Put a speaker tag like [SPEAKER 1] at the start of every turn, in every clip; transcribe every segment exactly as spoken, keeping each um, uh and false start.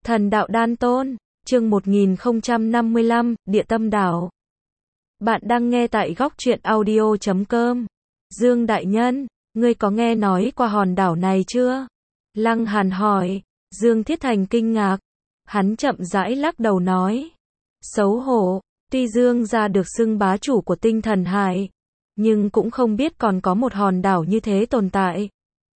[SPEAKER 1] Thần đạo đan tôn, chương một nghìn không trăm năm mươi lăm, Địa Tâm Đảo. Bạn đang nghe tại góc truyện audio chấm com. Dương đại nhân, ngươi có nghe nói qua hòn đảo này chưa? Lăng Hàn hỏi. Dương Thiết Thành kinh ngạc. Hắn chậm rãi lắc đầu nói. Xấu hổ, tuy Dương gia được xưng bá chủ của tinh thần hải, nhưng cũng không biết còn có một hòn đảo như thế tồn tại.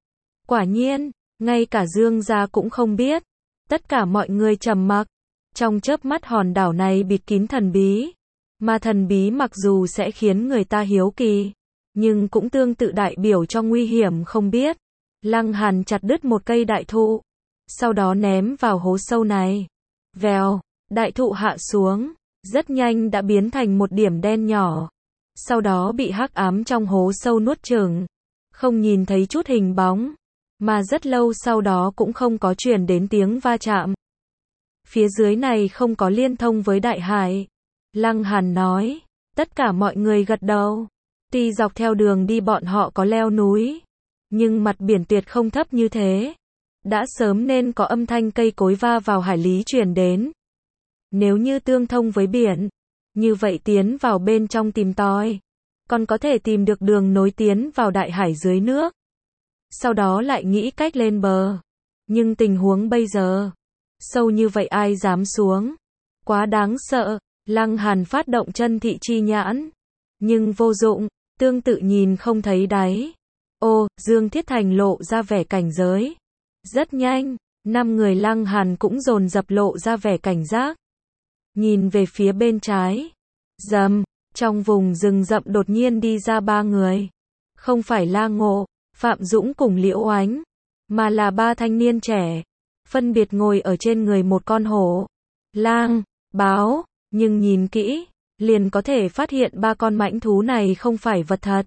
[SPEAKER 1] Quả nhiên, ngay cả Dương gia cũng không biết. Tất cả mọi người trầm mặc. Trong chớp mắt hòn đảo này bịt kín thần bí. Mà thần bí mặc dù sẽ khiến người ta hiếu kỳ, nhưng cũng tương tự đại biểu cho nguy hiểm không biết. Lăng Hàn chặt đứt một cây đại thụ, sau đó ném vào hố sâu này. Vèo, đại thụ hạ xuống, rất nhanh đã biến thành một điểm đen nhỏ. Sau đó bị hắc ám trong hố sâu nuốt chửng. Không nhìn thấy chút hình bóng. Mà rất lâu sau đó cũng không có truyền đến tiếng va chạm. Phía dưới này không có liên thông với đại hải. Lăng Hàn nói. Tất cả mọi người gật đầu. Tuy dọc theo đường đi bọn họ có leo núi, nhưng mặt biển tuyệt không thấp như thế. Đã sớm nên có âm thanh cây cối va vào hải lý truyền đến. Nếu như tương thông với biển, như vậy tiến vào bên trong tìm tòi, còn có thể tìm được đường nối tiến vào đại hải dưới nước. Sau đó lại nghĩ cách lên bờ. Nhưng tình huống bây giờ, sâu như vậy ai dám xuống? Quá đáng sợ. Lăng Hàn phát động chân thị chi nhãn. Nhưng vô dụng, tương tự nhìn không thấy đáy. Ô, Dương Thiết Thành lộ ra vẻ cảnh giới. Rất nhanh, năm người Lăng Hàn cũng dồn dập lộ ra vẻ cảnh giác. Nhìn về phía bên trái. Rầm, trong vùng rừng rậm đột nhiên đi ra ba người. Không phải La Ngộ, Phạm Dũng cùng Liễu Oánh, mà là ba thanh niên trẻ, phân biệt ngồi ở trên người một con hổ, lang, báo, nhưng nhìn kỹ, liền có thể phát hiện ba con mãnh thú này không phải vật thật,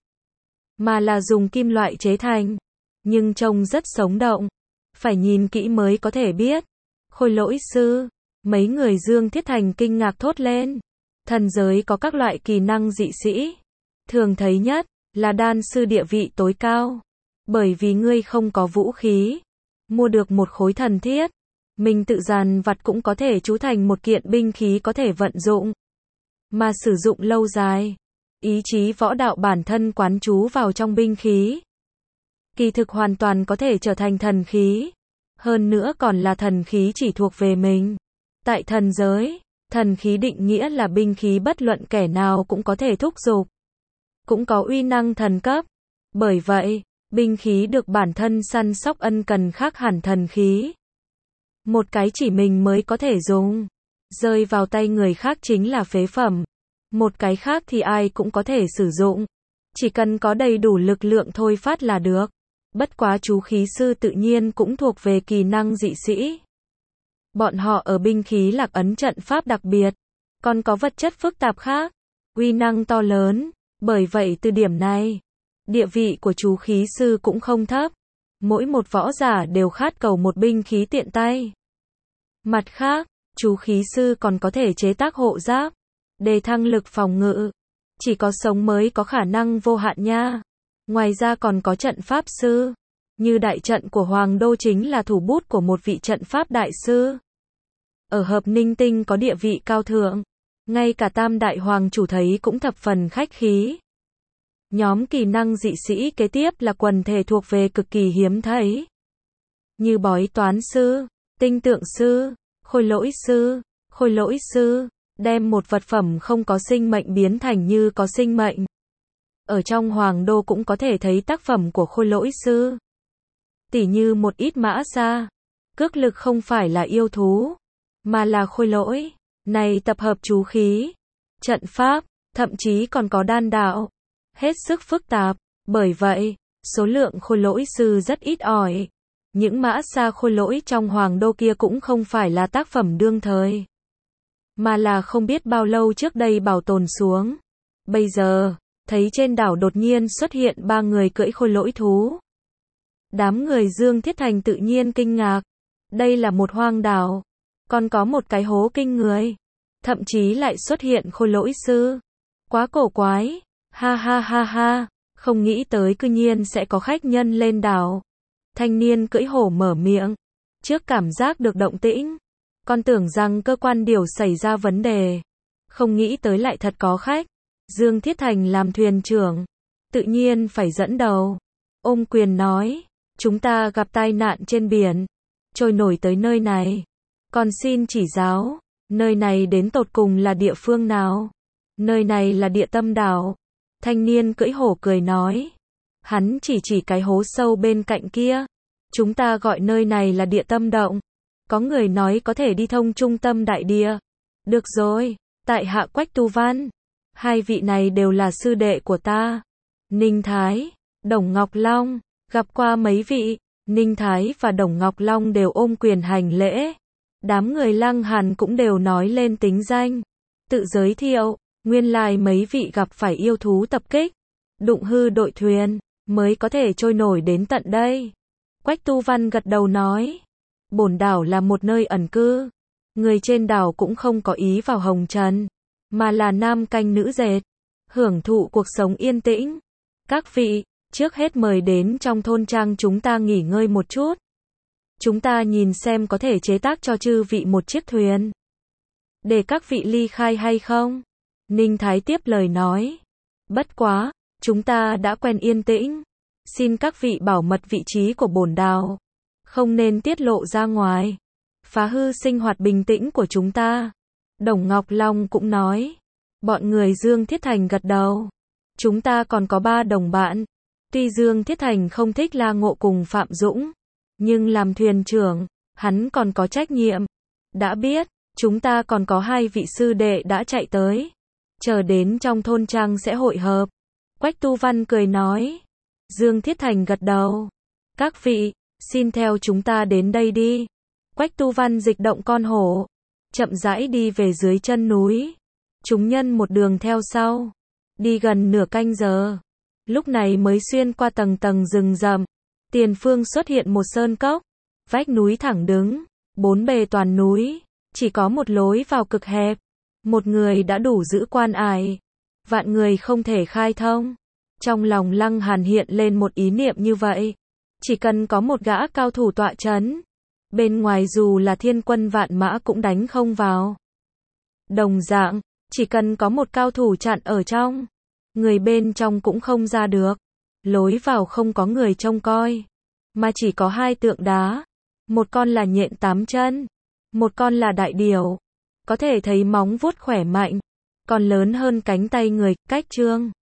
[SPEAKER 1] mà là dùng kim loại chế thành, nhưng trông rất sống động, phải nhìn kỹ mới có thể biết. Khôi lỗi sư, mấy người Dương Thiết Thành kinh ngạc thốt lên. Thần giới có các loại kỳ năng dị sĩ, thường thấy nhất là đan sư địa vị tối cao. Bởi vì ngươi không có vũ khí, mua được một khối thần thiết, mình tự dàn vặt cũng có thể chú thành một kiện binh khí có thể vận dụng, mà sử dụng lâu dài. Ý chí võ đạo bản thân quán trú vào trong binh khí, kỳ thực hoàn toàn có thể trở thành thần khí. Hơn nữa còn là thần khí chỉ thuộc về mình. Tại thần giới, thần khí định nghĩa là binh khí bất luận kẻ nào cũng có thể thúc giục, cũng có uy năng thần cấp. Bởi vậy, binh khí được bản thân săn sóc ân cần khác hẳn thần khí. Một cái chỉ mình mới có thể dùng, rơi vào tay người khác chính là phế phẩm. Một cái khác thì ai cũng có thể sử dụng, chỉ cần có đầy đủ lực lượng thôi phát là được. Bất quá chú khí sư tự nhiên cũng thuộc về kỳ năng dị sĩ. Bọn họ ở binh khí lạc ấn trận pháp đặc biệt, còn có vật chất phức tạp khác, uy năng to lớn. Bởi vậy từ điểm này, địa vị của chú khí sư cũng không thấp. Mỗi một võ giả đều khát cầu một binh khí tiện tay. Mặt khác, chú khí sư còn có thể chế tác hộ giáp, đề thăng lực phòng ngự. Chỉ có sống mới có khả năng vô hạn nha. Ngoài ra còn có trận pháp sư. Như đại trận của Hoàng Đô chính là thủ bút của một vị trận pháp đại sư. Ở Hợp Ninh Tinh có địa vị cao thượng. Ngay cả Tam Đại Hoàng chủ thấy cũng thập phần khách khí. Nhóm kỳ năng dị sĩ kế tiếp là quần thể thuộc về cực kỳ hiếm thấy. Như bói toán sư, tinh tượng sư, khôi lỗi sư. Khôi lỗi sư, đem một vật phẩm không có sinh mệnh biến thành như có sinh mệnh. Ở trong Hoàng Đô cũng có thể thấy tác phẩm của khôi lỗi sư. Tỉ như một ít mã xa. Cước lực không phải là yêu thú, mà là khôi lỗi. Này tập hợp chú khí, trận pháp, thậm chí còn có đan đạo. Hết sức phức tạp. Bởi vậy, số lượng khôi lỗi sư rất ít ỏi. Những mã xa khôi lỗi trong Hoàng Đô kia cũng không phải là tác phẩm đương thời, mà là không biết bao lâu trước đây bảo tồn xuống. Bây giờ, thấy trên đảo đột nhiên xuất hiện ba người cưỡi khôi lỗi thú. Đám người Dương Thiết Thành tự nhiên kinh ngạc. Đây là một hoang đảo, còn có một cái hố kinh người. Thậm chí lại xuất hiện khôi lỗi sư. Quá cổ quái. Ha ha ha ha, không nghĩ tới cư nhiên sẽ có khách nhân lên đảo. Thanh niên cưỡi hổ mở miệng. Trước cảm giác được động tĩnh, Con tưởng rằng cơ quan điều xảy ra vấn đề. Không nghĩ tới lại thật có khách. Dương Thiết Thành làm thuyền trưởng. Tự nhiên phải dẫn đầu. Ôm quyền nói. Chúng ta gặp tai nạn trên biển. Trôi nổi tới nơi này. Còn xin chỉ giáo. Nơi này đến tột cùng là địa phương nào? Nơi này là địa tâm đảo. Thanh niên cưỡi hổ cười nói. Hắn chỉ chỉ cái hố sâu bên cạnh kia. Chúng ta gọi nơi này là địa tâm động. Có người nói có thể đi thông trung tâm đại địa. Được rồi, tại hạ Quách Tu Văn. Hai vị này đều là sư đệ của ta. Ninh Thái, Đồng Ngọc Long, gặp qua mấy vị. Ninh Thái và Đồng Ngọc Long đều ôm quyền hành lễ. Đám người Lăng Hàn cũng đều nói lên tính danh. Tự giới thiệu, nguyên lai mấy vị gặp phải yêu thú tập kích. Đụng hư đội thuyền, mới có thể trôi nổi đến tận đây. Quách Tu Văn gật đầu nói. Bổn đảo là một nơi ẩn cư. Người trên đảo cũng không có ý vào hồng trần, mà là nam canh nữ dệt. Hưởng thụ cuộc sống yên tĩnh. Các vị, trước hết mời đến trong thôn trang chúng ta nghỉ ngơi một chút. Chúng ta nhìn xem có thể chế tác cho chư vị một chiếc thuyền. Để các vị ly khai hay không? Ninh Thái tiếp lời nói. Bất quá, chúng ta đã quen yên tĩnh. Xin các vị bảo mật vị trí của bổn đảo. Không nên tiết lộ ra ngoài. Phá hư sinh hoạt bình tĩnh của chúng ta. Đồng Ngọc Long cũng nói. Bọn người Dương Thiết Thành gật đầu. Chúng ta còn có ba đồng bạn. Tuy Dương Thiết Thành không thích La Ngộ cùng Phạm Dũng, nhưng làm thuyền trưởng, hắn còn có trách nhiệm. Đã biết, chúng ta còn có hai vị sư đệ đã chạy tới. Chờ đến trong thôn trang sẽ hội hợp. Quách Tu Văn cười nói. Dương Thiết Thành gật đầu. Các vị, xin theo chúng ta đến đây đi. Quách Tu Văn dịch động con hổ, chậm rãi đi về dưới chân núi. Chúng nhân một đường theo sau. Đi gần nửa canh giờ. Lúc này mới xuyên qua tầng tầng rừng rậm. Tiền phương xuất hiện một sơn cốc. Vách núi thẳng đứng. Bốn bề toàn núi. Chỉ có một lối vào cực hẹp. Một người đã đủ giữ quan ải. Vạn người không thể khai thông. Trong lòng Lăng Hàn hiện lên một ý niệm như vậy. Chỉ cần có một gã cao thủ tọa chấn. Bên ngoài dù là thiên quân vạn mã cũng đánh không vào. Đồng dạng, chỉ cần có một cao thủ chặn ở trong. Người bên trong cũng không ra được. Lối vào không có người trông coi. Mà chỉ có hai tượng đá. Một con là nhện tám chân. Một con là đại điểu. Có thể thấy móng vuốt khỏe mạnh. Còn lớn hơn cánh tay người, cách trương.